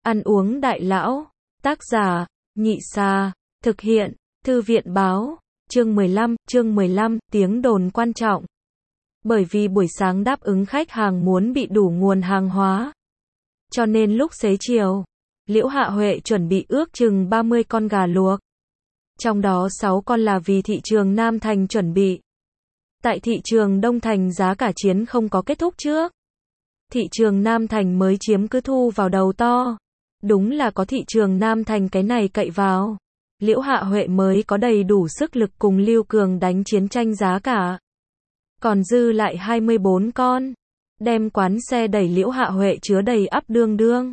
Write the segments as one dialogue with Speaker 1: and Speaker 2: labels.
Speaker 1: Ăn uống đại lão. Tác giả, Nhị Xa. Thực hiện, Thư viện báo. Chương 15, tiếng đồn quan trọng. Bởi vì buổi sáng đáp ứng khách hàng muốn bị đủ nguồn hàng hóa. Cho nên lúc xế chiều, Liễu Hạ Huệ chuẩn bị ước chừng 30 con gà luộc. Trong đó 6 con là vì thị trường Nam Thành chuẩn bị. Tại thị trường Đông Thành giá cả chiến không có kết thúc trước. Thị trường Nam Thành mới chiếm cứ thu vào đầu to. Đúng là có thị trường Nam Thành cái này cậy vào. Liễu Hạ Huệ mới có đầy đủ sức lực cùng Lưu Cường đánh chiến tranh giá cả. Còn dư lại 24 con. Đem quán xe đẩy Liễu Hạ Huệ chứa đầy ắp đương đương.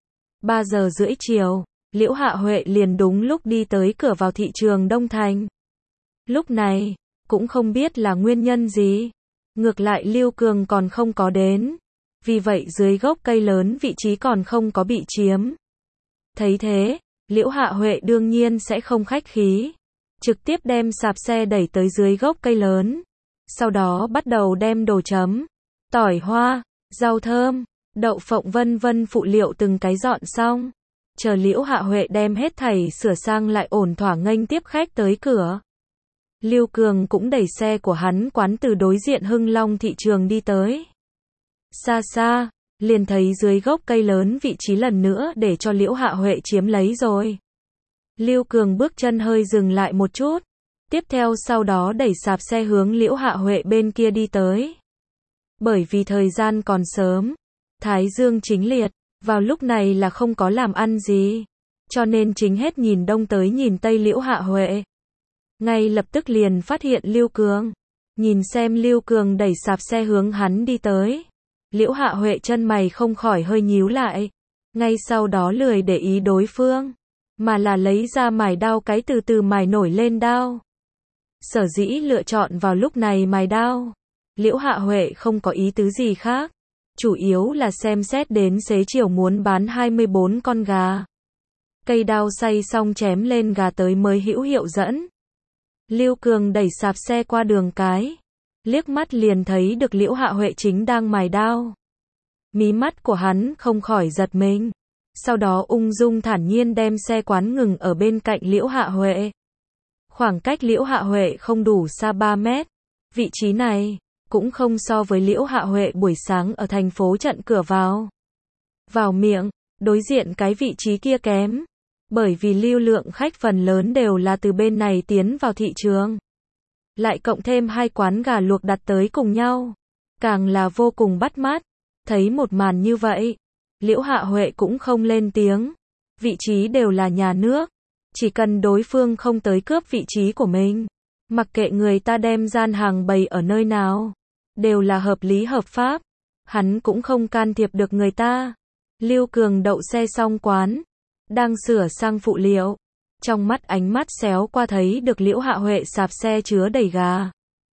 Speaker 1: 3 giờ rưỡi chiều, Liễu Hạ Huệ liền đúng lúc đi tới cửa vào thị trường Đông Thành. Lúc này, cũng không biết là nguyên nhân gì. Ngược lại Lưu Cường còn không có đến. Vì vậy dưới gốc cây lớn vị trí còn không có bị chiếm. Thấy thế, Liễu Hạ Huệ đương nhiên sẽ không khách khí. Trực tiếp đem sạp xe đẩy tới dưới gốc cây lớn. Sau đó bắt đầu đem đồ chấm, tỏi hoa, rau thơm, đậu phộng vân vân phụ liệu từng cái dọn xong. Chờ Liễu Hạ Huệ đem hết thảy sửa sang lại ổn thỏa nghênh tiếp khách tới cửa. Lưu Cường cũng đẩy xe của hắn quán từ đối diện Hưng Long thị trường đi tới. Xa xa, liền thấy dưới gốc cây lớn vị trí lần nữa để cho Liễu Hạ Huệ chiếm lấy rồi. Lưu Cường bước chân hơi dừng lại một chút. Tiếp theo sau đó đẩy sạp xe hướng Liễu Hạ Huệ bên kia đi tới. Bởi vì thời gian còn sớm, Thái Dương chính liệt, vào lúc này là không có làm ăn gì. Cho nên chính hết nhìn đông tới nhìn tây Liễu Hạ Huệ. Ngay lập tức liền phát hiện Lưu Cường. Nhìn xem Lưu Cường đẩy sạp xe hướng hắn đi tới. Liễu Hạ Huệ chân mày không khỏi hơi nhíu lại. Ngay sau đó lười để ý đối phương, mà là lấy ra mài đao cái từ từ mài nổi lên đao. Sở dĩ lựa chọn vào lúc này mài đao, Liễu Hạ Huệ không có ý tứ gì khác. Chủ yếu là xem xét đến xế chiều muốn bán 24 con gà. Cây đao xay xong chém lên gà tới mới hữu hiệu dẫn. Lưu Cường đẩy sạp xe qua đường cái. Liếc mắt liền thấy được Liễu Hạ Huệ chính đang mài đao. Mí mắt của hắn không khỏi giật mình. Sau đó ung dung thản nhiên đem xe quán ngừng ở bên cạnh Liễu Hạ Huệ. Khoảng cách Liễu Hạ Huệ không đủ xa 3 mét. Vị trí này cũng không so với Liễu Hạ Huệ buổi sáng ở thành phố trận cửa vào miệng, đối diện cái vị trí kia kém. Bởi vì lưu lượng khách phần lớn đều là từ bên này tiến vào thị trường. Lại cộng thêm 2 quán gà luộc đặt tới cùng nhau. Càng là vô cùng bắt mắt. Thấy một màn như vậy, Liễu Hạ Huệ cũng không lên tiếng. Vị trí đều là nhà nước. Chỉ cần đối phương không tới cướp vị trí của mình. Mặc kệ người ta đem gian hàng bày ở nơi nào. Đều là hợp lý hợp pháp. Hắn cũng không can thiệp được người ta. Lưu Cường đậu xe xong quán. Đang sửa sang phụ liệu. Trong mắt ánh mắt xéo qua thấy được Liễu Hạ Huệ sạp xe chứa đầy gà.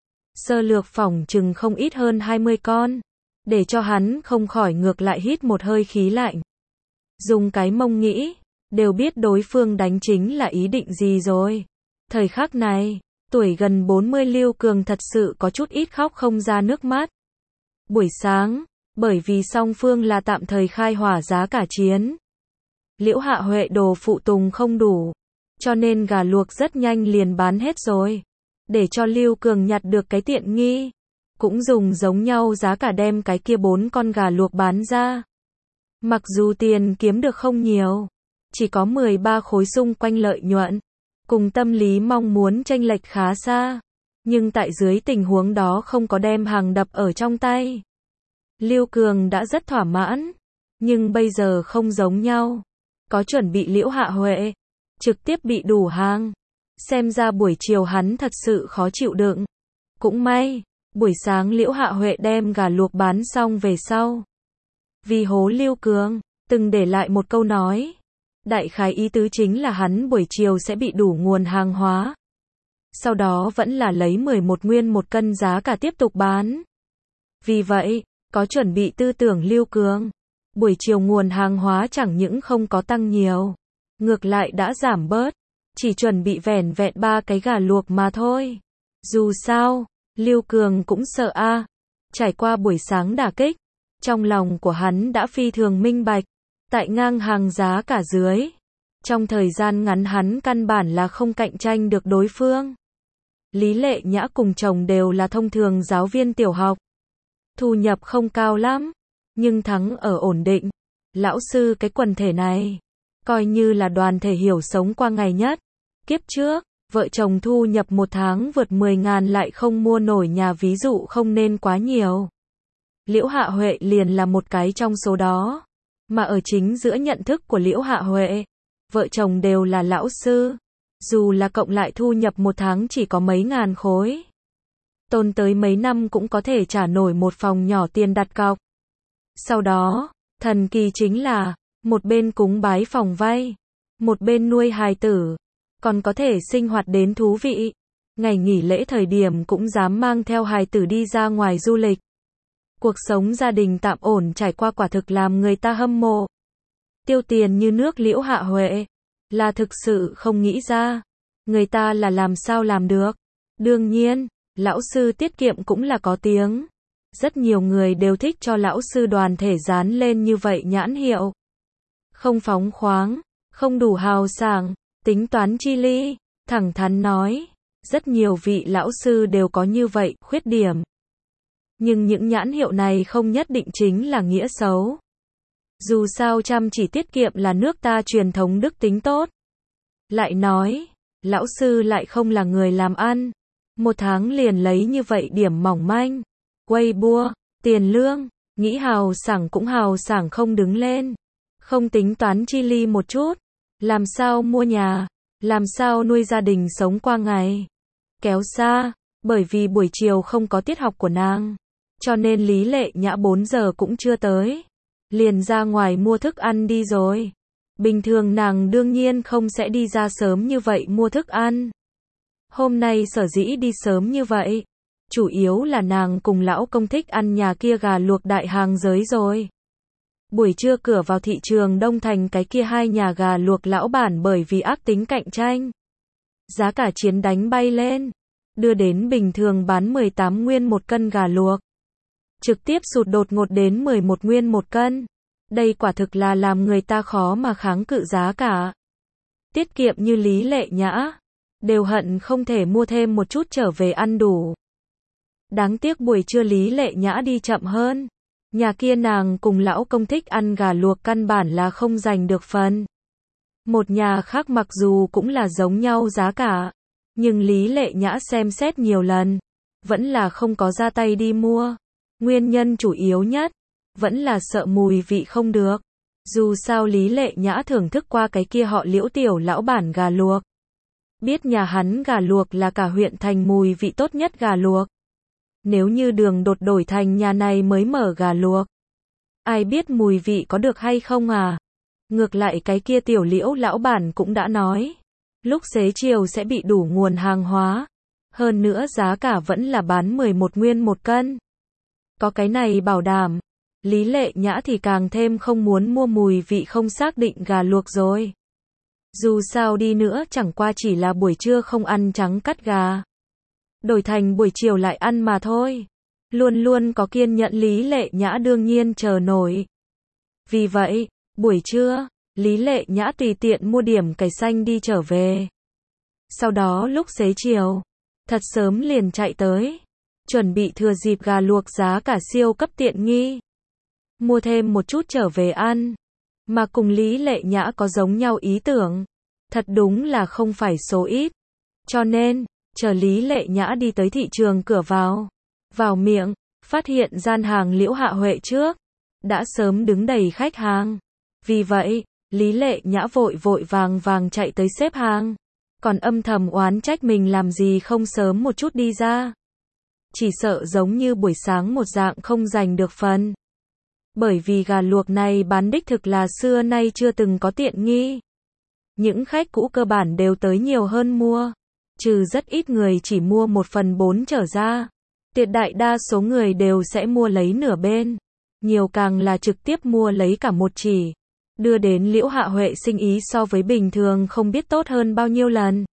Speaker 1: Sơ lược phỏng chừng không ít hơn 20 con. Để cho hắn không khỏi ngược lại hít một hơi khí lạnh. Dùng cái mông nghĩ, đều biết đối phương đánh chính là ý định gì rồi. Thời khắc này, tuổi gần 40 Lưu Cường thật sự có chút ít khóc không ra nước mắt. Buổi sáng, bởi vì song phương là tạm thời khai hỏa giá cả chiến. Liễu Hạ Huệ đồ phụ tùng không đủ. Cho nên gà luộc rất nhanh liền bán hết rồi. Để cho Lưu Cường nhặt được cái tiện nghi. Cũng dùng giống nhau giá cả đem cái kia 4 con gà luộc bán ra. Mặc dù tiền kiếm được không nhiều. Chỉ có 13 khối xung quanh lợi nhuận. Cùng tâm lý mong muốn chênh lệch khá xa. Nhưng tại dưới tình huống đó không có đem hàng đập ở trong tay. Lưu Cường đã rất thỏa mãn. Nhưng bây giờ không giống nhau. Có chuẩn bị Liễu Hạ Huệ. Trực tiếp bị đủ hàng. Xem ra buổi chiều hắn thật sự khó chịu đựng. Cũng may, buổi sáng Liễu Hạ Huệ đem gà luộc bán xong về sau. Vì hố Lưu Cường, từng để lại một câu nói. Đại khái ý tứ chính là hắn buổi chiều sẽ bị đủ nguồn hàng hóa. Sau đó vẫn là lấy 11 nguyên một cân giá cả tiếp tục bán. Vì vậy, có chuẩn bị tư tưởng Lưu Cường. Buổi chiều nguồn hàng hóa chẳng những không có tăng nhiều. Ngược lại đã giảm bớt. Chỉ chuẩn bị vẻn vẹn 3 cái gà luộc mà thôi. Dù sao, Lưu Cường cũng sợ a. Trải qua buổi sáng đả kích. Trong lòng của hắn đã phi thường minh bạch. tại ngang hàng giá cả dưới. Trong thời gian ngắn hắn căn bản là không cạnh tranh được đối phương. Lý Lệ Nhã cùng chồng đều là thông thường giáo viên tiểu học. Thu nhập không cao lắm, nhưng thắng ở ổn định. Lão sư cái quần thể này, coi như là đoàn thể hiểu sống qua ngày nhất. Kiếp trước, vợ chồng thu nhập một tháng vượt 10.000 lại không mua nổi nhà, ví dụ không nên quá nhiều. Liễu Hạ Huệ liền là một cái trong số đó. Mà ở chính giữa nhận thức của Liễu Hạ Huệ, vợ chồng đều là lão sư. Dù là cộng lại thu nhập một tháng chỉ có mấy ngàn khối. Tồn tới mấy năm cũng có thể trả nổi một phòng nhỏ tiền đặt cọc. Sau đó, thần kỳ chính là, một bên cúng bái phòng vay, một bên nuôi hài tử, còn có thể sinh hoạt đến thú vị. Ngày nghỉ lễ thời điểm cũng dám mang theo hài tử đi ra ngoài du lịch. Cuộc sống gia đình tạm ổn trải qua quả thực làm người ta hâm mộ. Tiêu tiền như nước Liễu Hạ Huệ, là thực sự không nghĩ ra. Người ta là làm sao làm được. Đương nhiên, lão sư tiết kiệm cũng là có tiếng. Rất nhiều người đều thích cho lão sư đoàn thể dán lên như vậy nhãn hiệu. Không phóng khoáng, không đủ hào sảng, tính toán chi ly, thẳng thắn nói. Rất nhiều vị lão sư đều có như vậy khuyết điểm. Nhưng những nhãn hiệu này không nhất định chính là nghĩa xấu. Dù sao chăm chỉ tiết kiệm là nước ta truyền thống đức tính tốt. Lại nói, lão sư lại không là người làm ăn. Một tháng liền lấy như vậy điểm mỏng manh. Weibo, tiền lương, nghĩ hào sảng cũng hào sảng không đứng lên. Không tính toán chi ly một chút. Làm sao mua nhà, làm sao nuôi gia đình sống qua ngày. Kéo xa, bởi vì buổi chiều không có tiết học của nàng. Cho nên Lý Lệ Nhã 4 giờ cũng chưa tới. Liền ra ngoài mua thức ăn đi rồi. Bình thường nàng đương nhiên không sẽ đi ra sớm như vậy mua thức ăn. Hôm nay sở dĩ đi sớm như vậy, chủ yếu là nàng cùng lão công thích ăn nhà kia gà luộc đại hàng giới rồi. Buổi trưa cửa vào thị trường Đông Thành cái kia hai nhà gà luộc lão bản bởi vì ác tính cạnh tranh. Giá cả chiến đánh bay lên, đưa đến bình thường bán 18 nguyên một cân gà luộc. Trực tiếp sụt đột ngột đến 11 nguyên một cân. Đây quả thực là làm người ta khó mà kháng cự giá cả. Tiết kiệm như Lý Lệ Nhã, đều hận không thể mua thêm một chút trở về ăn đủ. Đáng tiếc buổi trưa Lý Lệ Nhã đi chậm hơn. Nhà kia nàng cùng lão công thích ăn gà luộc căn bản là không giành được phần. Một nhà khác mặc dù cũng là giống nhau giá cả, nhưng Lý Lệ Nhã xem xét nhiều lần, vẫn là không có ra tay đi mua. Nguyên nhân chủ yếu nhất, vẫn là sợ mùi vị không được. Dù sao Lý Lệ Nhã thưởng thức qua cái kia họ Liễu tiểu lão bản gà luộc. Biết nhà hắn gà luộc là cả huyện thành mùi vị tốt nhất gà luộc. Nếu như Đường Đột đổi thành nhà này mới mở gà luộc, ai biết mùi vị có được hay không à? Ngược lại cái kia tiểu Liễu lão bản cũng đã nói, lúc xế chiều sẽ bị đủ nguồn hàng hóa. Hơn nữa giá cả vẫn là bán 11 nguyên một cân. Có cái này bảo đảm, Lý Lệ Nhã thì càng thêm không muốn mua mùi vị không xác định gà luộc rồi. Dù sao đi nữa chẳng qua chỉ là buổi trưa không ăn trắng cắt gà. Đổi thành buổi chiều lại ăn mà thôi. Luôn luôn có kiên nhẫn Lý Lệ Nhã đương nhiên chờ nổi. Vì vậy, buổi trưa, Lý Lệ Nhã tùy tiện mua điểm cải xanh đi trở về. Sau đó lúc xế chiều, thật sớm liền chạy tới. Chuẩn bị thừa dịp gà luộc giá cả siêu cấp tiện nghi. Mua thêm một chút trở về ăn. Mà cùng Lý Lệ Nhã có giống nhau ý tưởng. Thật đúng là không phải số ít. Cho nên, chờ Lý Lệ Nhã đi tới thị trường cửa vào. Vào miệng, phát hiện gian hàng Liễu Hạ Huệ trước. Đã sớm đứng đầy khách hàng. Vì vậy, Lý Lệ Nhã vội vội vàng vàng chạy tới xếp hàng. Còn âm thầm oán trách mình làm gì không sớm một chút đi ra. Chỉ sợ giống như buổi sáng một dạng không giành được phần. Bởi vì gà luộc này bán đích thực là xưa nay chưa từng có tiện nghi. Những khách cũ cơ bản đều tới nhiều hơn mua. Trừ rất ít người chỉ mua 1/4 trở ra. Tuyệt đại đa số người đều sẽ mua lấy nửa bên. Nhiều càng là trực tiếp mua lấy cả một chỉ. Đưa đến Liễu Hạ Huệ sinh ý so với bình thường không biết tốt hơn bao nhiêu lần.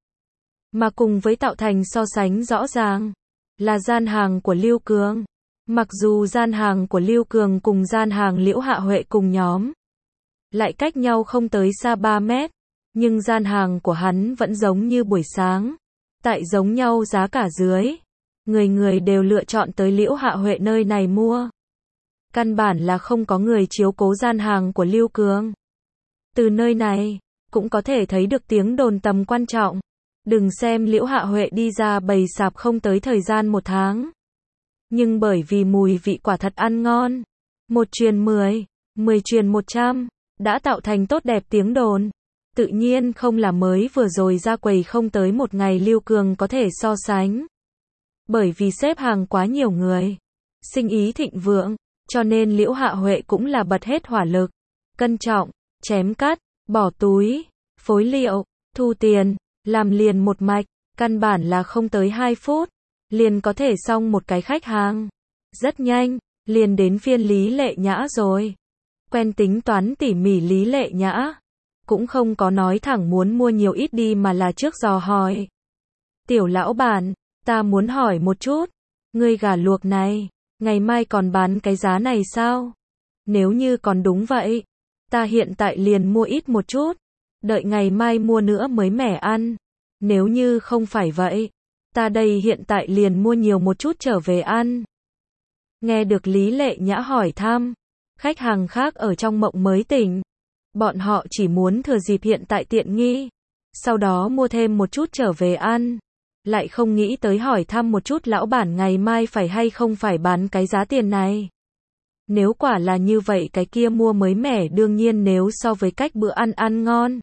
Speaker 1: Mà cùng với tạo thành so sánh rõ ràng là gian hàng của Lưu Cường. Mặc dù gian hàng của Lưu Cường cùng gian hàng Liễu Hạ Huệ cùng nhóm, lại cách nhau không tới xa 3 mét, nhưng gian hàng của hắn vẫn giống như buổi sáng, tại giống nhau giá cả dưới. Người người đều lựa chọn tới Liễu Hạ Huệ nơi này mua. Căn bản là không có người chiếu cố gian hàng của Lưu Cường. Từ nơi này, cũng có thể thấy được tiếng đồn tầm quan trọng. Đừng xem Liễu Hạ Huệ đi ra bày sạp không tới thời gian 1 tháng. Nhưng bởi vì mùi vị quả thật ăn ngon, 1 truyền 10, 10 truyền 100, đã tạo thành tốt đẹp tiếng đồn. Tự nhiên không là mới vừa rồi ra quầy không tới 1 ngày Lưu Cường có thể so sánh. Bởi vì xếp hàng quá nhiều người, sinh ý thịnh vượng, cho nên Liễu Hạ Huệ cũng là bật hết hỏa lực, cân trọng, chém cắt, bỏ túi, phối liệu, thu tiền, làm liền một mạch, căn bản là không tới 2 phút, liền có thể xong một cái khách hàng. Rất nhanh, liền đến phiên Lý Lệ Nhã rồi. Quen tính toán tỉ mỉ Lý Lệ Nhã, cũng không có nói thẳng muốn mua nhiều ít đi mà là trước dò hỏi. Tiểu lão bản, ta muốn hỏi một chút, ngươi gà luộc này, ngày mai còn bán cái giá này sao? Nếu như còn đúng vậy, ta hiện tại liền mua ít một chút, đợi ngày mai mua nữa mới mẻ ăn. Nếu như không phải vậy, ta đây hiện tại liền mua nhiều một chút trở về ăn. Nghe được Lý Lệ Nhã hỏi thăm, khách hàng khác ở trong mộng mới tỉnh. Bọn họ chỉ muốn thừa dịp hiện tại tiện nghi, sau đó mua thêm một chút trở về ăn. Lại không nghĩ tới hỏi thăm một chút lão bản ngày mai phải hay không phải bán cái giá tiền này. Nếu quả là như vậy cái kia mua mới mẻ đương nhiên nếu so với cách bữa ăn ngon.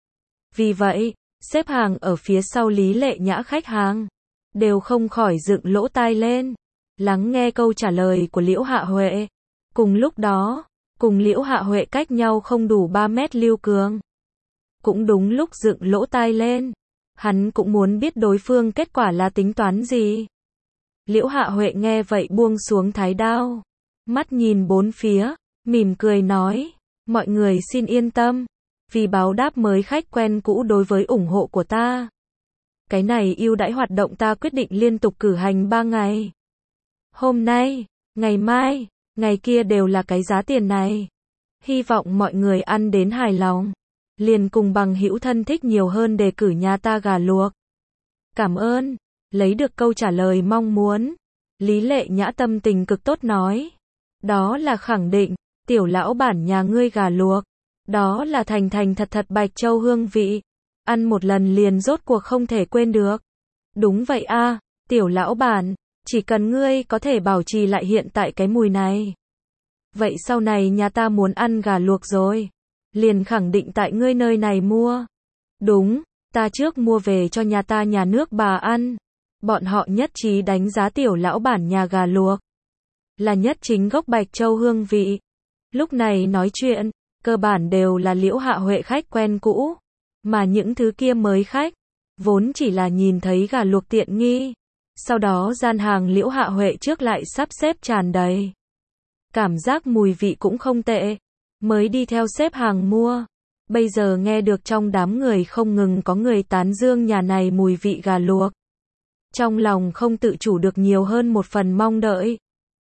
Speaker 1: Vì vậy, xếp hàng ở phía sau Lý Lệ Nhã khách hàng, đều không khỏi dựng lỗ tai lên, lắng nghe câu trả lời của Liễu Hạ Huệ. Cùng lúc đó, cùng Liễu Hạ Huệ cách nhau không đủ 3 mét Lưu Cường, cũng đúng lúc dựng lỗ tai lên. Hắn cũng muốn biết đối phương kết quả là tính toán gì. Liễu Hạ Huệ nghe vậy buông xuống thái đao, mắt nhìn bốn phía, mỉm cười nói, mọi người xin yên tâm, vì báo đáp mới khách quen cũ đối với ủng hộ của ta. Cái này ưu đãi hoạt động ta quyết định liên tục cử hành 3 ngày. Hôm nay, ngày mai, ngày kia đều là cái giá tiền này. Hy vọng mọi người ăn đến hài lòng. Liền cùng bằng hữu thân thích nhiều hơn đề cử nhà ta gà luộc. Cảm ơn, lấy được câu trả lời mong muốn. Lý Lệ Nhã tâm tình cực tốt nói. Đó là khẳng định, tiểu lão bản nhà ngươi gà luộc. Đó là thành thành thật thật Bạch Châu hương vị. Ăn một lần liền rốt cuộc không thể quên được. Đúng vậy a, tiểu lão bản, chỉ cần ngươi có thể bảo trì lại hiện tại cái mùi này. Vậy sau này nhà ta muốn ăn gà luộc rồi. Liền khẳng định tại ngươi nơi này mua. Đúng, ta trước mua về cho nhà ta nhà nước bà ăn. Bọn họ nhất trí đánh giá tiểu lão bản nhà gà luộc là nhất chính gốc Bạch Châu hương vị. Lúc này nói chuyện, cơ bản đều là Liễu Hạ Huệ khách quen cũ. Mà những thứ kia mới khách, vốn chỉ là nhìn thấy gà luộc tiện nghi. Sau đó gian hàng Liễu Hạ Huệ trước lại sắp xếp tràn đầy. Cảm giác mùi vị cũng không tệ. Mới đi theo xếp hàng mua. Bây giờ nghe được trong đám người không ngừng có người tán dương nhà này mùi vị gà luộc. Trong lòng không tự chủ được nhiều hơn một phần mong đợi.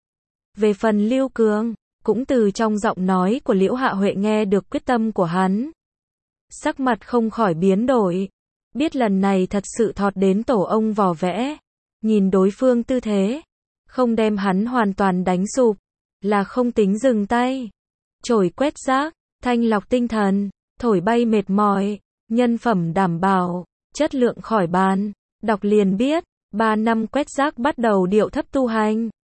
Speaker 1: Về phần Lưu Cường, cũng từ trong giọng nói của Liễu Hạ Huệ nghe được quyết tâm của hắn. Sắc mặt không khỏi biến đổi. Biết lần này thật sự thọt đến tổ ông vò vẽ. Nhìn đối phương tư thế, không đem hắn hoàn toàn đánh sụp, là không tính dừng tay. Chổi quét rác, thanh lọc tinh thần, thổi bay mệt mỏi, nhân phẩm đảm bảo, chất lượng khỏi bàn. Đọc liền biết, 3 năm quét rác bắt đầu điệu thấp tu hành.